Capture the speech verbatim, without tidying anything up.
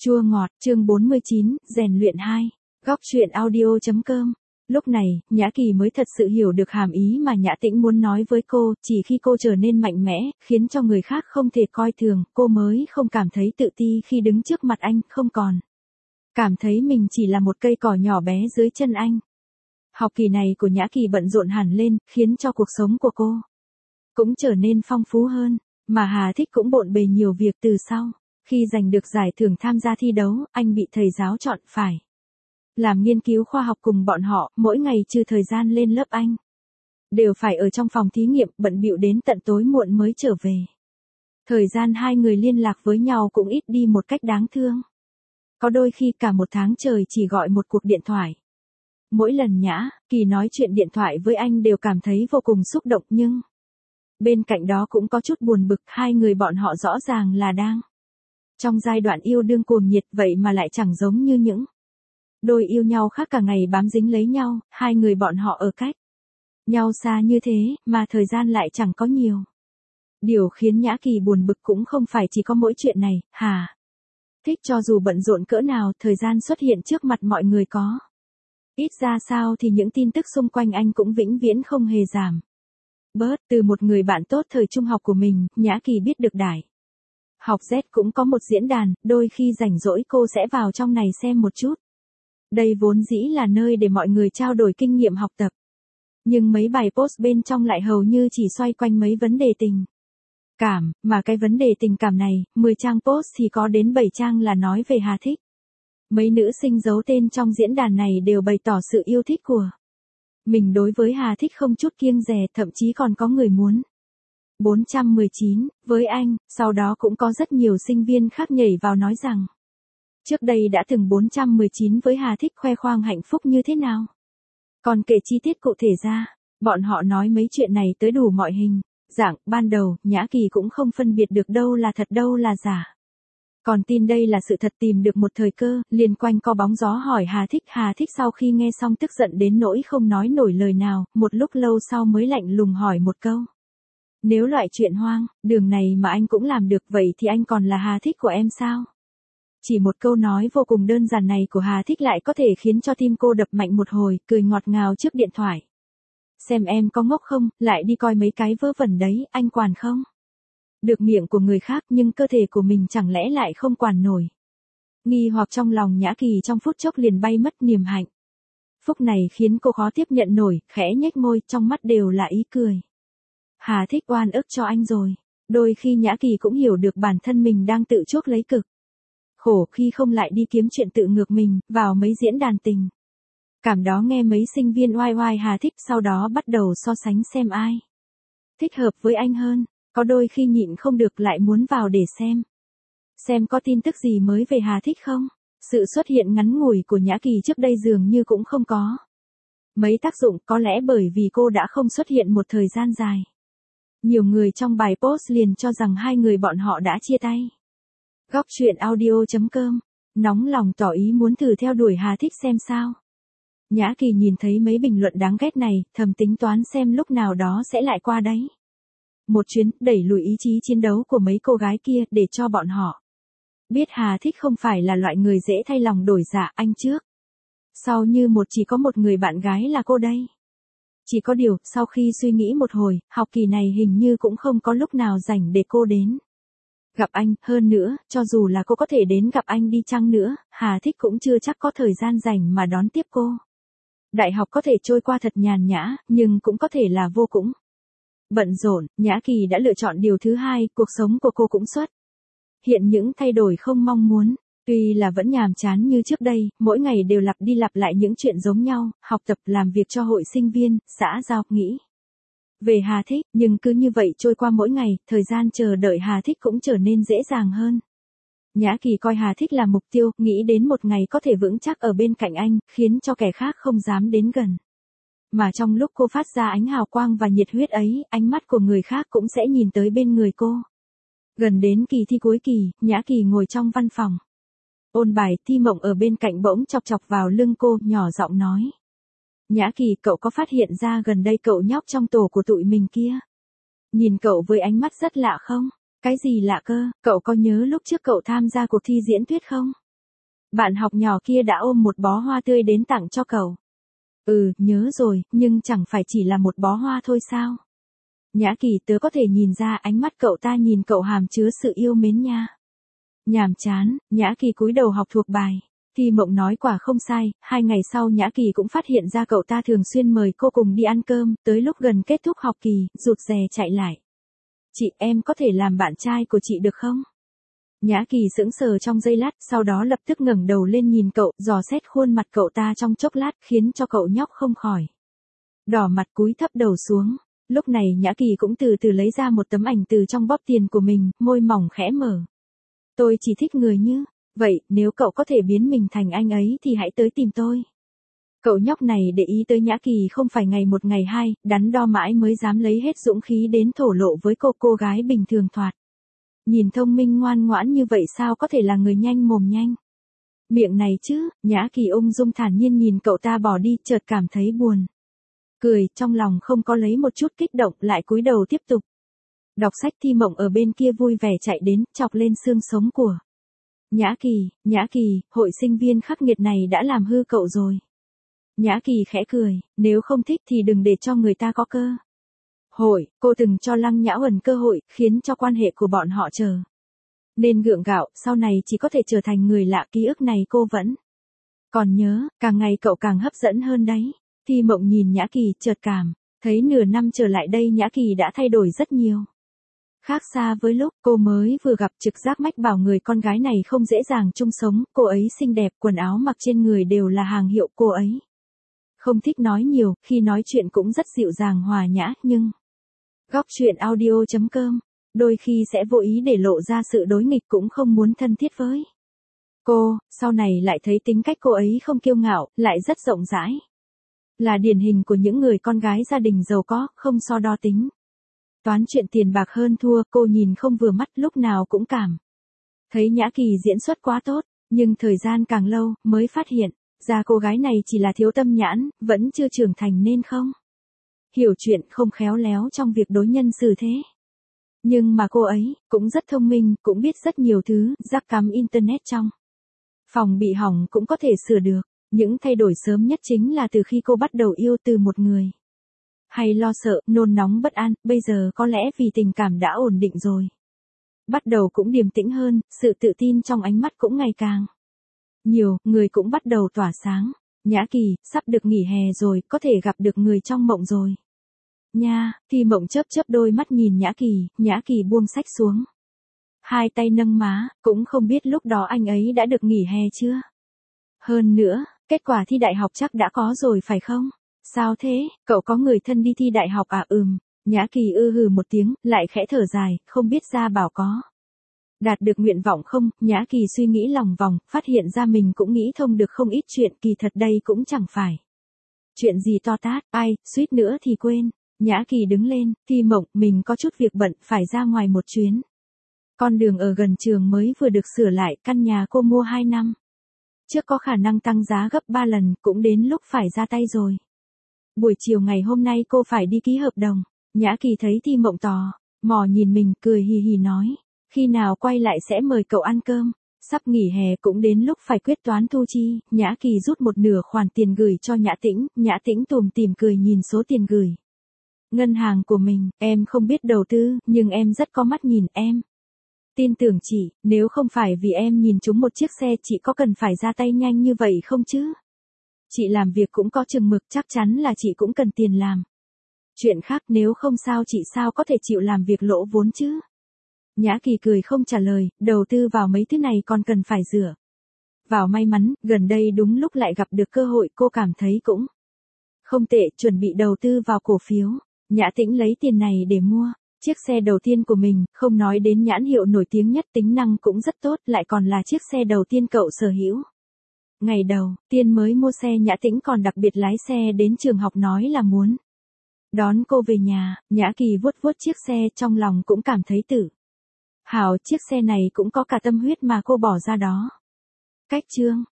Chua ngọt, chương bốn mươi chín, rèn luyện hai. Góc truyện audio chấm com. Lúc này, Nhã Kỳ mới thật sự hiểu được hàm ý mà Nhã Tĩnh muốn nói với cô, chỉ khi cô trở nên mạnh mẽ, khiến cho người khác không thể coi thường, cô mới không cảm thấy tự ti khi đứng trước mặt anh, không còn cảm thấy mình chỉ là một cây cỏ nhỏ bé dưới chân anh. Học kỳ này của Nhã Kỳ bận rộn hẳn lên, khiến cho cuộc sống của cô cũng trở nên phong phú hơn, mà Hà Thích cũng bộn bề nhiều việc từ sau. Khi giành được giải thưởng tham gia thi đấu, anh bị thầy giáo chọn phải làm nghiên cứu khoa học cùng bọn họ, mỗi ngày trừ thời gian lên lớp anh đều phải ở trong phòng thí nghiệm, bận bịu đến tận tối muộn mới trở về. Thời gian hai người liên lạc với nhau cũng ít đi một cách đáng thương. Có đôi khi cả một tháng trời chỉ gọi một cuộc điện thoại. Mỗi lần Nhã Kỳ nói chuyện điện thoại với anh đều cảm thấy vô cùng xúc động, nhưng bên cạnh đó cũng có chút buồn bực, hai người bọn họ rõ ràng là đang trong giai đoạn yêu đương cuồng nhiệt, vậy mà lại chẳng giống như những đôi yêu nhau khác cả ngày bám dính lấy nhau, hai người bọn họ ở cách nhau xa như thế, mà thời gian lại chẳng có nhiều. Điều khiến Nhã Kỳ buồn bực cũng không phải chỉ có mỗi chuyện này, Hà Thích cho dù bận rộn cỡ nào, thời gian xuất hiện trước mặt mọi người có ít ra sao thì những tin tức xung quanh anh cũng vĩnh viễn không hề giảm bớt. Từ một người bạn tốt thời trung học của mình, Nhã Kỳ biết được Đại học Z cũng có một diễn đàn, đôi khi rảnh rỗi cô sẽ vào trong này xem một chút. Đây vốn dĩ là nơi để mọi người trao đổi kinh nghiệm học tập. Nhưng mấy bài post bên trong lại hầu như chỉ xoay quanh mấy vấn đề tình cảm, mà cái vấn đề tình cảm này, mười trang post thì có đến bảy trang là nói về Hà Thích. Mấy nữ sinh giấu tên trong diễn đàn này đều bày tỏ sự yêu thích của mình đối với Hà Thích không chút kiêng dè, thậm chí còn có người muốn bốn trăm mười chín với anh, sau đó cũng có rất nhiều sinh viên khác nhảy vào nói rằng trước đây đã từng bốn trăm mười chín với Hà Thích, khoe khoang hạnh phúc như thế nào. Còn kể chi tiết cụ thể ra, bọn họ nói mấy chuyện này tới đủ mọi hình dạng. Ban đầu, Nhã Kỳ cũng không phân biệt được đâu là thật đâu là giả. Còn tin đây là sự thật, tìm được một thời cơ, liền quanh co bóng gió hỏi Hà Thích. Hà Thích sau khi nghe xong tức giận đến nỗi không nói nổi lời nào, một lúc lâu sau mới lạnh lùng hỏi một câu. Nếu loại chuyện hoang đường này mà anh cũng làm được, vậy thì anh còn là Hà Thích của em sao? Chỉ một câu nói vô cùng đơn giản này của Hà Thích lại có thể khiến cho tim cô đập mạnh một hồi, cười ngọt ngào trước điện thoại. Xem em có ngốc không, lại đi coi mấy cái vớ vẩn đấy, anh quản không? Được miệng của người khác nhưng cơ thể của mình chẳng lẽ lại không quản nổi. Nghi hoặc trong lòng Nhã Kỳ trong phút chốc liền bay mất niềm hạnh phúc này, khiến cô khó tiếp nhận nổi, khẽ nhếch môi, trong mắt đều là ý cười. Hà Thích oan ức cho anh rồi. Đôi khi Nhã Kỳ cũng hiểu được bản thân mình đang tự chuốc lấy cực khổ khi không lại đi kiếm chuyện tự ngược mình vào mấy diễn đàn tình cảm đó, nghe mấy sinh viên oai oai Hà Thích, sau đó bắt đầu so sánh xem ai thích hợp với anh hơn. Có đôi khi nhịn không được lại muốn vào để xem xem có tin tức gì mới về Hà Thích không. Sự xuất hiện ngắn ngủi của Nhã Kỳ trước đây dường như cũng không có mấy tác dụng, có lẽ bởi vì cô đã không xuất hiện một thời gian dài. Nhiều người trong bài post liền cho rằng hai người bọn họ đã chia tay. Góc truyện audio chấm com. Nóng lòng tỏ ý muốn thử theo đuổi Hà Thích xem sao. Nhã Kỳ nhìn thấy mấy bình luận đáng ghét này, thầm tính toán xem lúc nào đó sẽ lại qua đấy một chuyến, đẩy lùi ý chí chiến đấu của mấy cô gái kia, để cho bọn họ biết Hà Thích không phải là loại người dễ thay lòng đổi dạ. Anh trước sau như một chỉ có một người bạn gái là cô đây. Chỉ có điều, sau khi suy nghĩ một hồi, học kỳ này hình như cũng không có lúc nào rảnh để cô đến gặp anh. Hơn nữa, cho dù là cô có thể đến gặp anh đi chăng nữa, Hà Thích cũng chưa chắc có thời gian rảnh mà đón tiếp cô. Đại học có thể trôi qua thật nhàn nhã, nhưng cũng có thể là vô cùng bận rộn. Nhã Kỳ đã lựa chọn điều thứ hai, cuộc sống của cô cũng xuất hiện những thay đổi không mong muốn. Tuy là vẫn nhàm chán như trước đây, mỗi ngày đều lặp đi lặp lại những chuyện giống nhau, học tập, làm việc cho hội sinh viên, xã giao, nghĩ về Hà Thích, nhưng cứ như vậy trôi qua mỗi ngày, thời gian chờ đợi Hà Thích cũng trở nên dễ dàng hơn. Nhã Kỳ coi Hà Thích là mục tiêu, nghĩ đến một ngày có thể vững chắc ở bên cạnh anh, khiến cho kẻ khác không dám đến gần. Mà trong lúc cô phát ra ánh hào quang và nhiệt huyết ấy, ánh mắt của người khác cũng sẽ nhìn tới bên người cô. Gần đến kỳ thi cuối kỳ, Nhã Kỳ ngồi trong văn phòng ôn bài, Thi Mộng ở bên cạnh bỗng chọc chọc vào lưng cô, nhỏ giọng nói. Nhã Kỳ, cậu có phát hiện ra gần đây cậu nhóc trong tổ của tụi mình kia nhìn cậu với ánh mắt rất lạ không? Cái gì lạ cơ? Cậu có nhớ lúc trước cậu tham gia cuộc thi diễn thuyết không? bạn học nhỏ kia đã ôm một bó hoa tươi đến tặng cho cậu. Ừ, nhớ rồi, nhưng chẳng phải chỉ là một bó hoa thôi sao? Nhã Kỳ, tớ có thể nhìn ra ánh mắt cậu ta nhìn cậu hàm chứa sự yêu mến nha. Nhàm chán, Nhã Kỳ cúi đầu học thuộc bài. Thi Mộng nói quả không sai, hai ngày sau Nhã Kỳ cũng phát hiện ra cậu ta thường xuyên mời cô cùng đi ăn cơm, tới lúc gần kết thúc học kỳ, rụt rè chạy lại. Chị, em có thể làm bạn trai của chị được không? Nhã Kỳ sững sờ trong giây lát, sau đó lập tức ngẩng đầu lên nhìn cậu, dò xét khuôn mặt cậu ta trong chốc lát, khiến cho cậu nhóc không khỏi đỏ mặt cúi thấp đầu xuống. Lúc này Nhã Kỳ cũng từ từ lấy ra một tấm ảnh từ trong bóp tiền của mình, môi mỏng khẽ mở. Tôi chỉ thích người như vậy, nếu cậu có thể biến mình thành anh ấy thì hãy tới tìm tôi. Cậu nhóc này để ý tới Nhã Kỳ không phải ngày một ngày hai, đắn đo mãi mới dám lấy hết dũng khí đến thổ lộ với cô cô gái bình thường thoạt. Nhìn thông minh ngoan ngoãn như vậy sao có thể là người nhanh mồm nhanh. Miệng này chứ, Nhã Kỳ ung dung thản nhiên nhìn cậu ta bỏ đi, chợt cảm thấy buồn. Cười, trong lòng không có lấy một chút kích động, lại cúi đầu tiếp tục. Đọc sách. Thi Mộng ở bên kia vui vẻ chạy đến, chọc lên xương sống của Nhã Kỳ. Nhã Kỳ, hội sinh viên khắc nghiệt này đã làm hư cậu rồi. Nhã Kỳ khẽ cười, nếu không thích thì đừng để cho người ta có cơ hội. Cô từng cho Lăng Nhã Uẩn cơ hội, khiến cho quan hệ của bọn họ trở nên gượng gạo, sau này chỉ có thể trở thành người lạ. Ký ức này cô vẫn còn nhớ, càng ngày cậu càng hấp dẫn hơn đấy. Thi Mộng nhìn Nhã Kỳ, chợt cảm thấy nửa năm trở lại đây Nhã Kỳ đã thay đổi rất nhiều. Khác xa với lúc cô mới vừa gặp, trực giác mách bảo người con gái này không dễ dàng chung sống. Cô ấy xinh đẹp, quần áo mặc trên người đều là hàng hiệu. Cô ấy không thích nói nhiều, khi nói chuyện cũng rất dịu dàng hòa nhã, nhưng Góc truyện audio chấm com đôi khi sẽ vô ý để lộ ra sự đối nghịch, cũng không muốn thân thiết với cô. Sau này lại thấy tính cách cô ấy không kiêu ngạo, lại rất rộng rãi. Là điển hình của những người con gái gia đình giàu có, không so đo tính toán chuyện tiền bạc hơn thua. Cô nhìn không vừa mắt, lúc nào cũng cảm thấy Nhã Kỳ diễn xuất quá tốt, nhưng thời gian càng lâu, mới phát hiện ra cô gái này chỉ là thiếu tâm nhãn, vẫn chưa trưởng thành nên không hiểu chuyện, không khéo léo trong việc đối nhân xử thế. Nhưng mà cô ấy cũng rất thông minh, cũng biết rất nhiều thứ. Rác cắm internet trong phòng bị hỏng cũng có thể sửa được. Những thay đổi sớm nhất chính là từ khi cô bắt đầu yêu, từ một người hay lo sợ, nôn nóng bất an, bây giờ có lẽ vì tình cảm đã ổn định rồi, bắt đầu cũng điềm tĩnh hơn, sự tự tin trong ánh mắt cũng ngày càng nhiều, người cũng bắt đầu tỏa sáng. Nhã Kỳ, sắp được nghỉ hè rồi, có thể gặp được người trong mộng rồi nha. Thi Mộng chớp chớp đôi mắt nhìn Nhã Kỳ. Nhã Kỳ buông sách xuống, hai tay nâng má, cũng không biết lúc đó anh ấy đã được nghỉ hè chưa. Hơn nữa, kết quả thi đại học chắc đã có rồi phải không? Sao thế, cậu có người thân đi thi đại học à? Ừm. Nhã Kỳ ư hừ một tiếng, lại khẽ thở dài, không biết Gia Bảo có đạt được nguyện vọng không. Nhã Kỳ suy nghĩ lòng vòng, phát hiện ra mình cũng nghĩ thông được không ít chuyện, kỳ thật đây cũng chẳng phải chuyện gì to tát, ai, suýt nữa thì quên. Nhã Kỳ đứng lên. Thi Mộng, mình có chút việc bận, phải ra ngoài một chuyến. Con đường ở gần trường mới vừa được sửa lại, căn nhà cô mua hai năm trước có khả năng tăng giá gấp ba lần, cũng đến lúc phải ra tay rồi. Buổi chiều ngày hôm nay cô phải đi ký hợp đồng. Nhã Kỳ thấy Thi Mộng tò mò nhìn mình, cười hì hì nói, khi nào quay lại sẽ mời cậu ăn cơm. Sắp nghỉ hè cũng đến lúc phải quyết toán thu chi. Nhã Kỳ rút một nửa khoản tiền gửi cho Nhã Tĩnh. Nhã Tĩnh tủm tỉm cười nhìn số tiền gửi ngân hàng của mình. Em không biết đầu tư, nhưng em rất có mắt nhìn. Em tin tưởng chị, nếu không phải vì em nhìn trúng một chiếc xe, chị có cần phải ra tay nhanh như vậy không chứ? Chị làm việc cũng có chừng mực, chắc chắn là chị cũng cần tiền làm chuyện khác, nếu không sao chị sao có thể chịu làm việc lỗ vốn chứ? Nhã Kỳ cười không trả lời, đầu tư vào mấy thứ này còn cần phải dựa vào may mắn, gần đây đúng lúc lại gặp được cơ hội, cô cảm thấy cũng không tệ, chuẩn bị đầu tư vào cổ phiếu. Nhã Tĩnh lấy tiền này để mua chiếc xe đầu tiên của mình, không nói đến nhãn hiệu nổi tiếng nhất, tính năng cũng rất tốt, lại còn là chiếc xe đầu tiên cậu sở hữu. Ngày đầu tiên mới mua xe, Nhã Tĩnh còn đặc biệt lái xe đến trường học, nói là muốn đón cô về nhà. Nhã Kỳ vuốt vuốt chiếc xe, trong lòng cũng cảm thấy tự hào, chiếc xe này cũng có cả tâm huyết mà cô bỏ ra đó. Cách chương